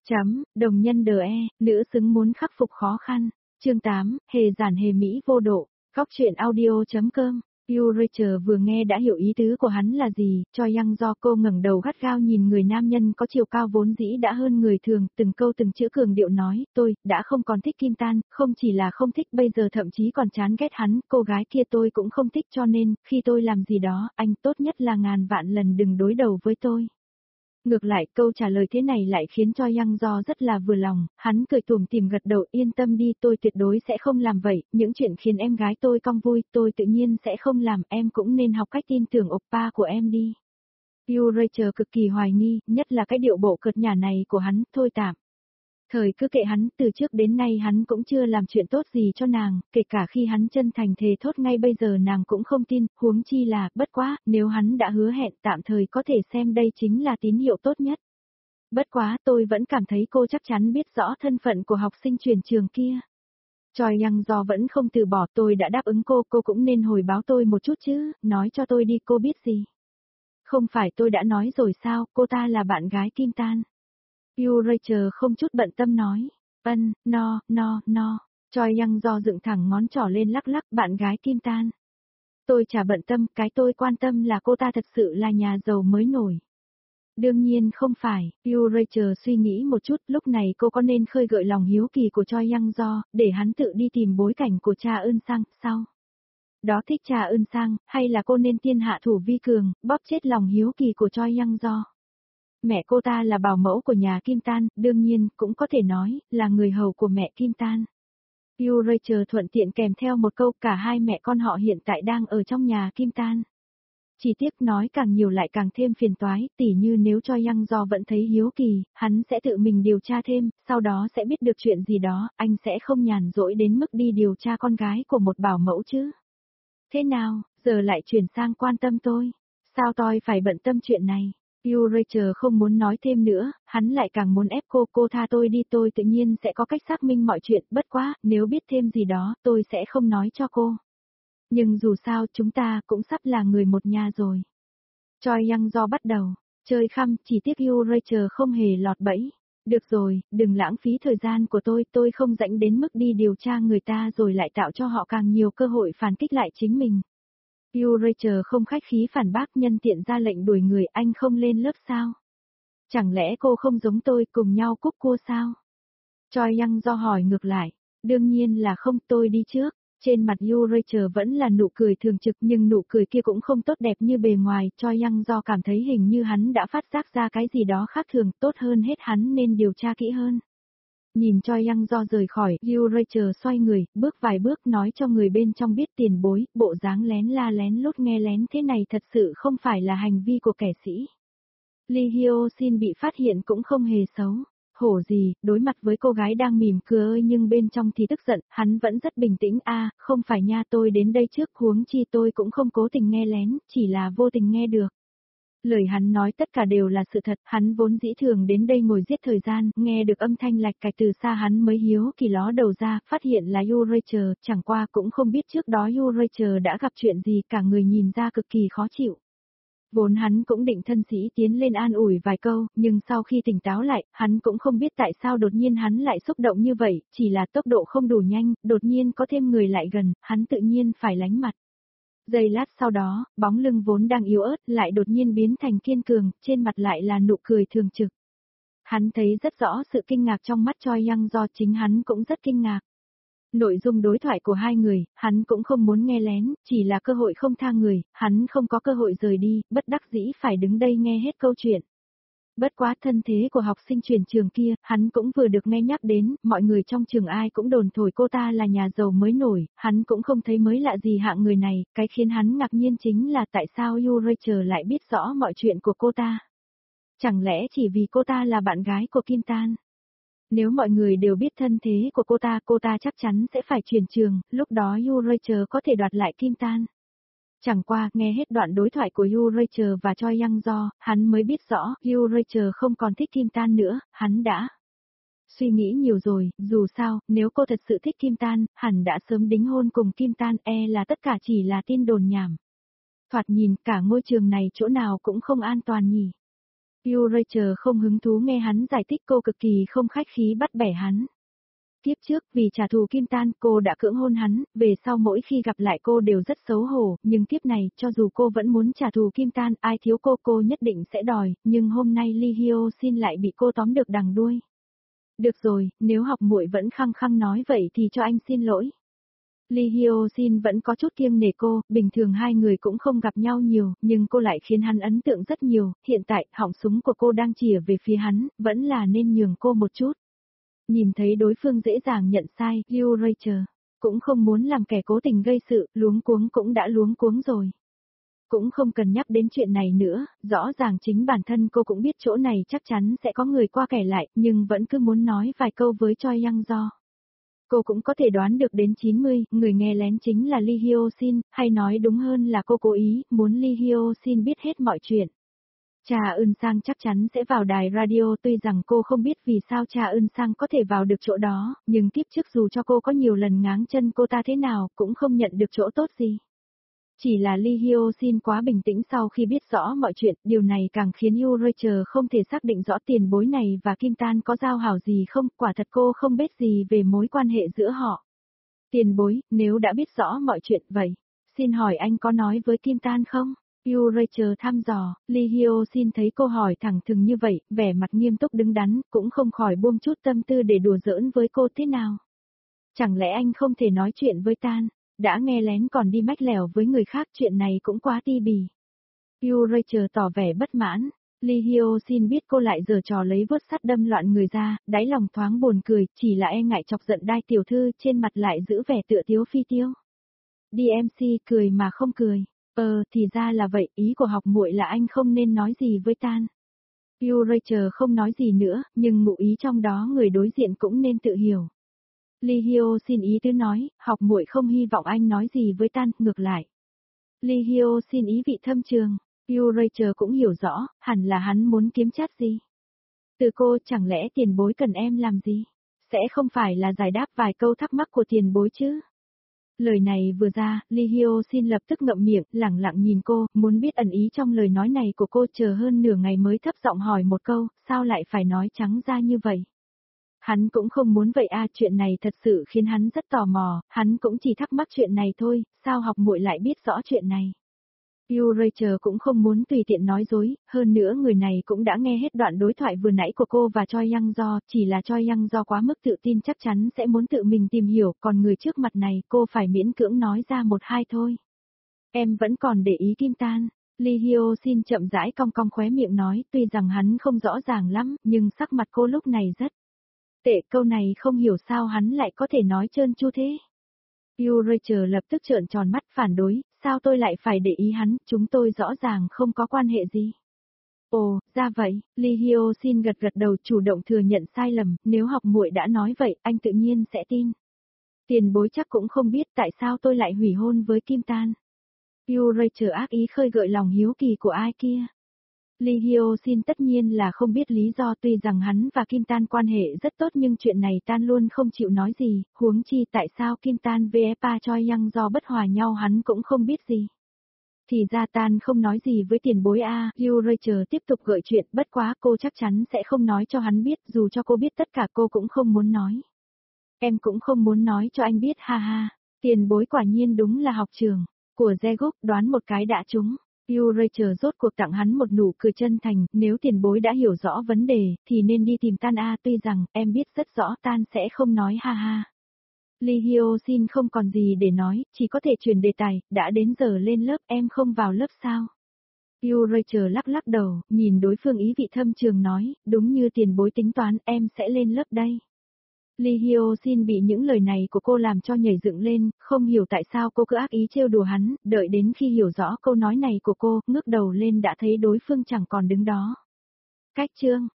Đồng nhân đờ nữ xứng muốn khắc phục khó khăn. Chương 8, hề giản hề mỹ vô độ. Góc truyện audio.com. Rachel vừa nghe đã hiểu ý tứ của hắn là gì, cho Yang do cô ngẩng đầu gắt gao nhìn người nam nhân có chiều cao vốn dĩ đã hơn người thường, từng câu từng chữ cường điệu nói, tôi đã không còn thích Kim Tan, không chỉ là không thích bây giờ thậm chí còn chán ghét hắn, cô gái kia tôi cũng không thích cho nên, khi tôi làm gì đó, anh tốt nhất là ngàn vạn lần đừng đối đầu với tôi. Ngược lại câu trả lời thế này lại khiến cho Yang Do rất là vừa lòng, hắn cười tủm tỉm gật đầu yên tâm đi tôi tuyệt đối sẽ không làm vậy, những chuyện khiến em gái tôi cong vui tôi tự nhiên sẽ không làm em cũng nên học cách tin tưởng oppa của em đi. Rachel cực kỳ hoài nghi, nhất là cái điệu bộ cợt nhả này của hắn, thôi tạm. Thời cứ kệ hắn, từ trước đến nay hắn cũng chưa làm chuyện tốt gì cho nàng, kể cả khi hắn chân thành thề thốt ngay bây giờ nàng cũng không tin, huống chi là, bất quá, nếu hắn đã hứa hẹn tạm thời có thể xem đây chính là tín hiệu tốt nhất. Bất quá tôi vẫn cảm thấy cô chắc chắn biết rõ thân phận của học sinh chuyển trường kia. Choi Yang Do vẫn không từ bỏ tôi đã đáp ứng cô cũng nên hồi báo tôi một chút chứ, nói cho tôi đi cô biết gì. Không phải tôi đã nói rồi sao, cô ta là bạn gái Kim Tan. Rachel không chút bận tâm nói, no. Choi Yang Do dựng thẳng ngón trỏ lên lắc lắc bạn gái Kim Tan. Tôi chả bận tâm, cái tôi quan tâm là cô ta thật sự là nhà giàu mới nổi. Đương nhiên không phải, Rachel suy nghĩ một chút, lúc này cô có nên khơi gợi lòng hiếu kỳ của Choi Yang Do, để hắn tự đi tìm bối cảnh của cha Eun Sang, sao? Đó thích cha Eun Sang, hay là cô nên tiên hạ thủ vi cường, bóp chết lòng hiếu kỳ của Choi Yang Do? Mẹ cô ta là bảo mẫu của nhà Kim Tan, đương nhiên, cũng có thể nói, là người hầu của mẹ Kim Tan. Rachel thuận tiện kèm theo một câu cả hai mẹ con họ hiện tại đang ở trong nhà Kim Tan. Chỉ tiếc nói càng nhiều lại càng thêm phiền toái, tỉ như nếu cho Yang Do vẫn thấy hiếu kỳ, hắn sẽ tự mình điều tra thêm, sau đó sẽ biết được chuyện gì đó, anh sẽ không nhàn rỗi đến mức đi điều tra con gái của một bảo mẫu chứ. Thế nào, giờ lại chuyển sang quan tâm tôi, sao tôi phải bận tâm chuyện này? Rachel không muốn nói thêm nữa, hắn lại càng muốn ép cô tha tôi đi tôi tự nhiên sẽ có cách xác minh mọi chuyện, bất quá, nếu biết thêm gì đó, tôi sẽ không nói cho cô. Nhưng dù sao chúng ta cũng sắp là người một nhà rồi. Choi Yang Do bắt đầu, chơi khăm, chỉ tiếc Rachel không hề lọt bẫy. Được rồi, đừng lãng phí thời gian của tôi không rảnh đến mức đi điều tra người ta rồi lại tạo cho họ càng nhiều cơ hội phản kích lại chính mình. Rachel không khách khí phản bác nhân tiện ra lệnh đuổi người anh không lên lớp sao? Chẳng lẽ cô không giống tôi cùng nhau cúc cua sao? Choi Yang Do hỏi ngược lại, đương nhiên là không tôi đi trước. Trên mặt Rachel vẫn là nụ cười thường trực nhưng nụ cười kia cũng không tốt đẹp như bề ngoài, Choi Yang Do cảm thấy hình như hắn đã phát giác ra cái gì đó khác thường, tốt hơn hết hắn nên điều tra kỹ hơn. Nhìn Choi Yang Do rời khỏi, Rachel xoay người, bước vài bước nói cho người bên trong biết tiền bối, bộ dáng lén la lén lút nghe lén thế này thật sự không phải là hành vi của kẻ sĩ. Lee Hyo Shin bị phát hiện cũng không hề xấu. Hổ gì, đối mặt với cô gái đang mỉm cười nhưng bên trong thì tức giận, hắn vẫn rất bình tĩnh không phải nha tôi đến đây trước huống chi tôi cũng không cố tình nghe lén, chỉ là vô tình nghe được. Lời hắn nói tất cả đều là sự thật, hắn vốn dĩ thường đến đây ngồi giết thời gian, nghe được âm thanh lạch cạch từ xa hắn mới hiếu kỳ ló đầu ra, phát hiện là Rachel, chẳng qua cũng không biết trước đó Rachel đã gặp chuyện gì cả người nhìn ra cực kỳ khó chịu. Vốn hắn cũng định thân sĩ tiến lên an ủi vài câu, nhưng sau khi tỉnh táo lại, hắn cũng không biết tại sao đột nhiên hắn lại xúc động như vậy, chỉ là tốc độ không đủ nhanh, đột nhiên có thêm người lại gần, hắn tự nhiên phải lánh mặt. Giây lát sau đó, bóng lưng vốn đang yếu ớt lại đột nhiên biến thành kiên cường, trên mặt lại là nụ cười thường trực. Hắn thấy rất rõ sự kinh ngạc trong mắt Choi Yang Do, chính hắn cũng rất kinh ngạc. Nội dung đối thoại của hai người, hắn cũng không muốn nghe lén, chỉ là cơ hội không tha người, hắn không có cơ hội rời đi, bất đắc dĩ phải đứng đây nghe hết câu chuyện. Bất quá thân thế của học sinh chuyển trường kia, hắn cũng vừa được nghe nhắc đến, mọi người trong trường ai cũng đồn thổi cô ta là nhà giàu mới nổi, hắn cũng không thấy mới lạ gì hạng người này, cái khiến hắn ngạc nhiên chính là tại sao Rachel lại biết rõ mọi chuyện của cô ta. Chẳng lẽ chỉ vì cô ta là bạn gái của Kim Tan? Nếu mọi người đều biết thân thế của cô ta chắc chắn sẽ phải chuyển trường, lúc đó Rachel có thể đoạt lại Kim Tan. Chẳng qua, nghe hết đoạn đối thoại của Rachel và Choi Yang Do, hắn mới biết rõ, Rachel không còn thích Kim Tan nữa, hắn đã suy nghĩ nhiều rồi, dù sao, nếu cô thật sự thích Kim Tan, hẳn đã sớm đính hôn cùng Kim Tan, là tất cả chỉ là tin đồn nhảm. Thoạt nhìn, cả ngôi trường này chỗ nào cũng không an toàn nhỉ. Rachel không hứng thú nghe hắn giải thích, cô cực kỳ không khách khí bắt bẻ hắn. Tiếp trước, vì trả thù Kim Tan, cô đã cưỡng hôn hắn, về sau mỗi khi gặp lại cô đều rất xấu hổ, nhưng tiếp này, cho dù cô vẫn muốn trả thù Kim Tan, ai thiếu cô nhất định sẽ đòi, nhưng hôm nay Lee Hyo Shin lại bị cô tóm được đằng đuôi. Được rồi, nếu học muội vẫn khăng khăng nói vậy thì cho anh xin lỗi. Lee Hyo Shin vẫn có chút kiêng nể cô, bình thường hai người cũng không gặp nhau nhiều, nhưng cô lại khiến hắn ấn tượng rất nhiều, hiện tại, họng súng của cô đang chĩa về phía hắn, vẫn là nên nhường cô một chút. Nhìn thấy đối phương dễ dàng nhận sai, Rachel cũng không muốn làm kẻ cố tình gây sự, luống cuống cũng đã luống cuống rồi. Cũng không cần nhắc đến chuyện này nữa, rõ ràng chính bản thân cô cũng biết chỗ này chắc chắn sẽ có người qua kẻ lại, nhưng vẫn cứ muốn nói vài câu với Choi Young-jo. Cô cũng có thể đoán được đến 90, người nghe lén chính là Lee Hyo Shin, hay nói đúng hơn là cô cố ý, muốn Lee Hyo Shin biết hết mọi chuyện. Cha Eun Sang chắc chắn sẽ vào đài radio, tuy rằng cô không biết vì sao cha Eun Sang có thể vào được chỗ đó, nhưng tiếp trước dù cho cô có nhiều lần ngáng chân cô ta thế nào, cũng không nhận được chỗ tốt gì. Chỉ là Lee Hyo Shin quá bình tĩnh sau khi biết rõ mọi chuyện, điều này càng khiến Rachel không thể xác định rõ tiền bối này và Kim Tan có giao hảo gì không, quả thật cô không biết gì về mối quan hệ giữa họ. Tiền bối, nếu đã biết rõ mọi chuyện vậy, xin hỏi anh có nói với Kim Tan không? Rachel thăm dò, Lee Hyo Shin thấy cô hỏi thẳng thừng như vậy, vẻ mặt nghiêm túc đứng đắn, cũng không khỏi buông chút tâm tư để đùa giỡn với cô thế nào. Chẳng lẽ anh không thể nói chuyện với Tan? Đã nghe lén còn đi mách lèo với người khác, chuyện này cũng quá ti bì. Rachel tỏ vẻ bất mãn. Lee Hyo Shin biết cô lại giở trò lấy vớt sắt đâm loạn người ra, đáy lòng thoáng buồn cười, chỉ là e ngại chọc giận Đai tiểu thư, trên mặt lại giữ vẻ tựa tiếu phi tiêu. DMC cười mà không cười. Thì ra là vậy, ý của học muội là anh không nên nói gì với Tan. Rachel không nói gì nữa, nhưng ngụ ý trong đó người đối diện cũng nên tự hiểu. Lee Hyo Shin ý tứ nói, học muội không hy vọng anh nói gì với Tan, ngược lại. Lee Hyo Shin ý vị thâm trường, Rachel cũng hiểu rõ, hẳn là hắn muốn kiếm chát gì. Từ cô, chẳng lẽ tiền bối cần em làm gì? Sẽ không phải là giải đáp vài câu thắc mắc của tiền bối chứ? Lời này vừa ra, Lee Hyo Shin lập tức ngậm miệng, lẳng lặng nhìn cô, muốn biết ẩn ý trong lời nói này của cô, chờ hơn nửa ngày mới thấp giọng hỏi một câu, sao lại phải nói trắng ra như vậy? Hắn cũng không muốn vậy chuyện này thật sự khiến hắn rất tò mò, hắn cũng chỉ thắc mắc chuyện này thôi, sao học muội lại biết rõ chuyện này. Rachel cũng không muốn tùy tiện nói dối, hơn nữa người này cũng đã nghe hết đoạn đối thoại vừa nãy của cô và Choi Young-jo, chỉ là Choi Young-jo quá mức tự tin chắc chắn sẽ muốn tự mình tìm hiểu, còn người trước mặt này cô phải miễn cưỡng nói ra một hai thôi. Em vẫn còn để ý Kim Tan. Lee Hyo Shin chậm rãi cong cong khóe miệng nói, tuy rằng hắn không rõ ràng lắm, nhưng sắc mặt cô lúc này rất tệ, câu này không hiểu sao hắn lại có thể nói trơn tru thế. Rachel lập tức trợn tròn mắt phản đối, sao tôi lại phải để ý hắn, chúng tôi rõ ràng không có quan hệ gì. Ồ, ra vậy, Lee Hyo Shin gật gật đầu chủ động thừa nhận sai lầm, nếu học muội đã nói vậy, anh tự nhiên sẽ tin. Tiền bối chắc cũng không biết tại sao tôi lại hủy hôn với Kim Tan. Rachel ác ý khơi gợi lòng hiếu kỳ của ai kia. Lee Hyo Shin tất nhiên là không biết lý do, tuy rằng hắn và Kim Tan quan hệ rất tốt nhưng chuyện này Tan luôn không chịu nói gì, huống chi tại sao Kim Tan vs Choi Young-jo bất hòa nhau hắn cũng không biết gì. Thì ra Tan không nói gì với tiền bối Rachel tiếp tục gợi chuyện, bất quá cô chắc chắn sẽ không nói cho hắn biết, dù cho cô biết tất cả cô cũng không muốn nói. Em cũng không muốn nói cho anh biết, ha ha, tiền bối quả nhiên đúng là học trưởng của Jaeguk, đoán một cái đã trúng. Rachel rốt cuộc tặng hắn một nụ cười chân thành, nếu tiền bối đã hiểu rõ vấn đề, thì nên đi tìm Tan tuy rằng, em biết rất rõ Tan sẽ không nói ha ha. Lee Hyo Shin không còn gì để nói, chỉ có thể chuyển đề tài, đã đến giờ lên lớp, em không vào lớp sao? Rachel lắc lắc đầu, nhìn đối phương ý vị thâm trường nói, đúng như tiền bối tính toán, em sẽ lên lớp đây. Lee Hyo Shin bị những lời này của cô làm cho nhảy dựng lên, không hiểu tại sao cô cứ ác ý trêu đùa hắn, đợi đến khi hiểu rõ câu nói này của cô, ngước đầu lên đã thấy đối phương chẳng còn đứng đó. Cách chương